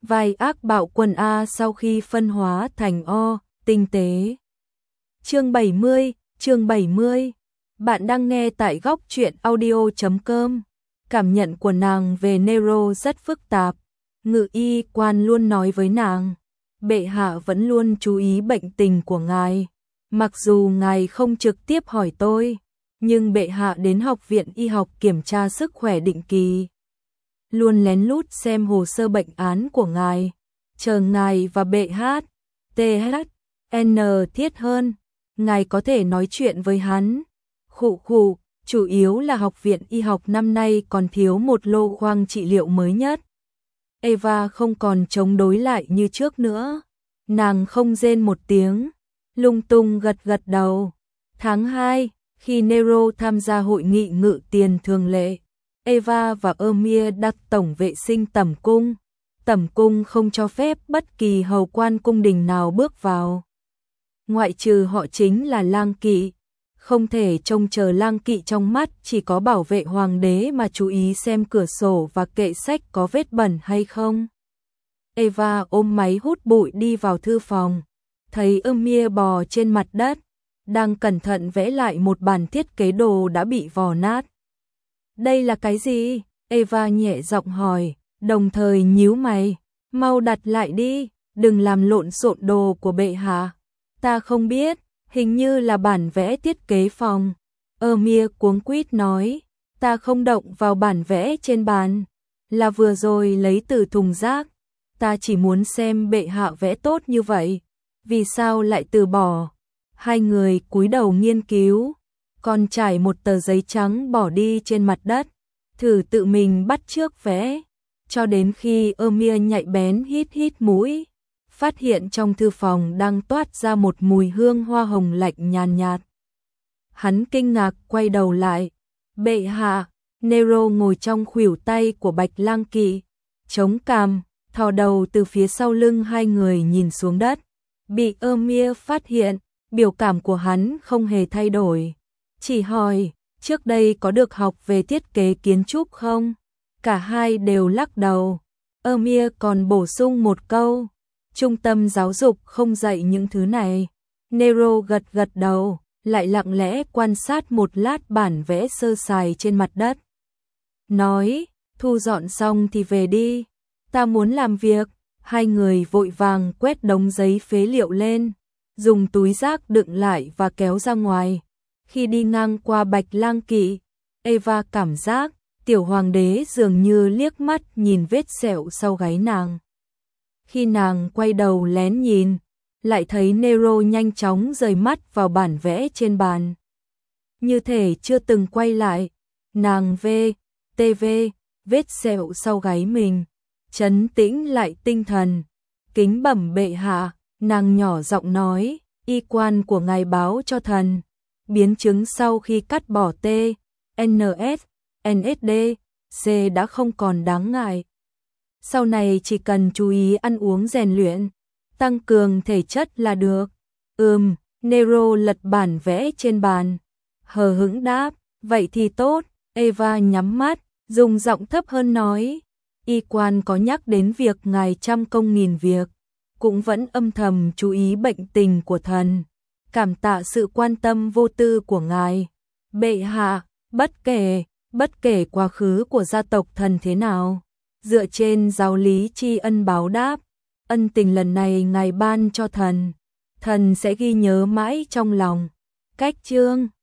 vai ác bạo quân A sau khi phân hóa thành O, tinh tế. Chương 70. Bạn đang nghe tại góc truyện audio.com. Cảm nhận của nàng về Nero rất phức tạp. Ngự y quan luôn nói với nàng, bệ hạ vẫn luôn chú ý bệnh tình của ngài. Mặc dù ngài không trực tiếp hỏi tôi, nhưng bệ hạ đến học viện y học kiểm tra sức khỏe định kỳ. Luôn lén lút xem hồ sơ bệnh án của ngài. Chờ ngài và bệ hát, THN thiết hơn, ngài có thể nói chuyện với hắn. Khụ, chủ yếu là học viện y học năm nay còn thiếu một lô khoang trị liệu mới nhất. Eva không còn chống đối lại như trước nữa. Nàng không rên một tiếng, lung tung gật đầu. Tháng 2, khi Nero tham gia hội nghị ngự tiền thường lệ, Eva và Amir đặt tổng vệ sinh tẩm cung. Tẩm cung không cho phép bất kỳ hầu quan cung đình nào bước vào. Ngoại trừ họ chính là lang kỵ. Không thể trông chờ lang kỵ trong mắt chỉ có bảo vệ hoàng đế mà chú ý xem cửa sổ và kệ sách có vết bẩn hay không. Eva ôm máy hút bụi đi vào thư phòng, thấy Amir bò trên mặt đất, đang cẩn thận vẽ lại một bản thiết kế đồ đã bị vò nát. Đây là cái gì? Eva nhẹ giọng hỏi, đồng thời nhíu mày. Mau đặt lại đi, đừng làm lộn xộn đồ của bệ hạ. Ta không biết, hình như là bản vẽ thiết kế phòng. Amir cuống quýt nói, ta không động vào bản vẽ trên bàn, là vừa rồi lấy từ thùng rác. Ta chỉ muốn xem bệ hạ vẽ tốt như vậy, vì sao lại từ bỏ? Hai người cúi đầu nghiên cứu, còn trải một tờ giấy trắng bỏ đi trên mặt đất, thử tự mình bắt chước vẽ, cho đến khi Amir nhạy bén hít mũi, phát hiện trong thư phòng đang toát ra một mùi hương hoa hồng lạnh nhàn nhạt. Hắn kinh ngạc quay đầu lại, bệ hạ. Nero ngồi trong khuỷu tay của Bạch Lang Kỵ, chống cằm, thò đầu từ phía sau lưng hai người nhìn xuống đất. Bị Amir phát hiện, biểu cảm của hắn không hề thay đổi, chỉ hỏi, trước đây có được học về thiết kế kiến trúc không? Cả hai đều lắc đầu. Amir còn bổ sung một câu, trung tâm giáo dục không dạy những thứ này. Nero gật đầu, lại lặng lẽ quan sát một lát bản vẽ sơ sài trên mặt đất. Nói, thu dọn xong thì về đi, ta muốn làm việc. Hai người vội vàng quét đống giấy phế liệu lên, dùng túi rác đựng lại và kéo ra ngoài. Khi đi ngang qua Bạch Lang Kỵ, Eva cảm giác tiểu hoàng đế dường như liếc mắt nhìn vết sẹo sau gáy nàng. Khi nàng quay đầu lén nhìn, lại thấy Nero nhanh chóng rời mắt vào bản vẽ trên bàn. Như thể chưa từng quay lại, nàng vết sẹo sau gáy mình, trấn tĩnh lại tinh thần. Kính bẩm bệ hạ, nàng nhỏ giọng nói, y quan của ngài báo cho thần, biến chứng sau khi cắt bỏ NSD, C đã không còn đáng ngại. Sau này chỉ cần chú ý ăn uống rèn luyện, tăng cường thể chất là được. Nero lật bản vẽ trên bàn, hờ hững đáp, vậy thì tốt. Eva nhắm mắt, dùng giọng thấp hơn nói, y quan có nhắc đến việc ngài trăm công nghìn việc, cũng vẫn âm thầm chú ý bệnh tình của thần. Cảm tạ sự quan tâm vô tư của ngài. Bệ hạ, bất kể quá khứ của gia tộc thần thế nào, dựa trên giáo lý tri ân báo đáp, ân tình lần này ngài ban cho thần sẽ ghi nhớ mãi trong lòng. Cách chương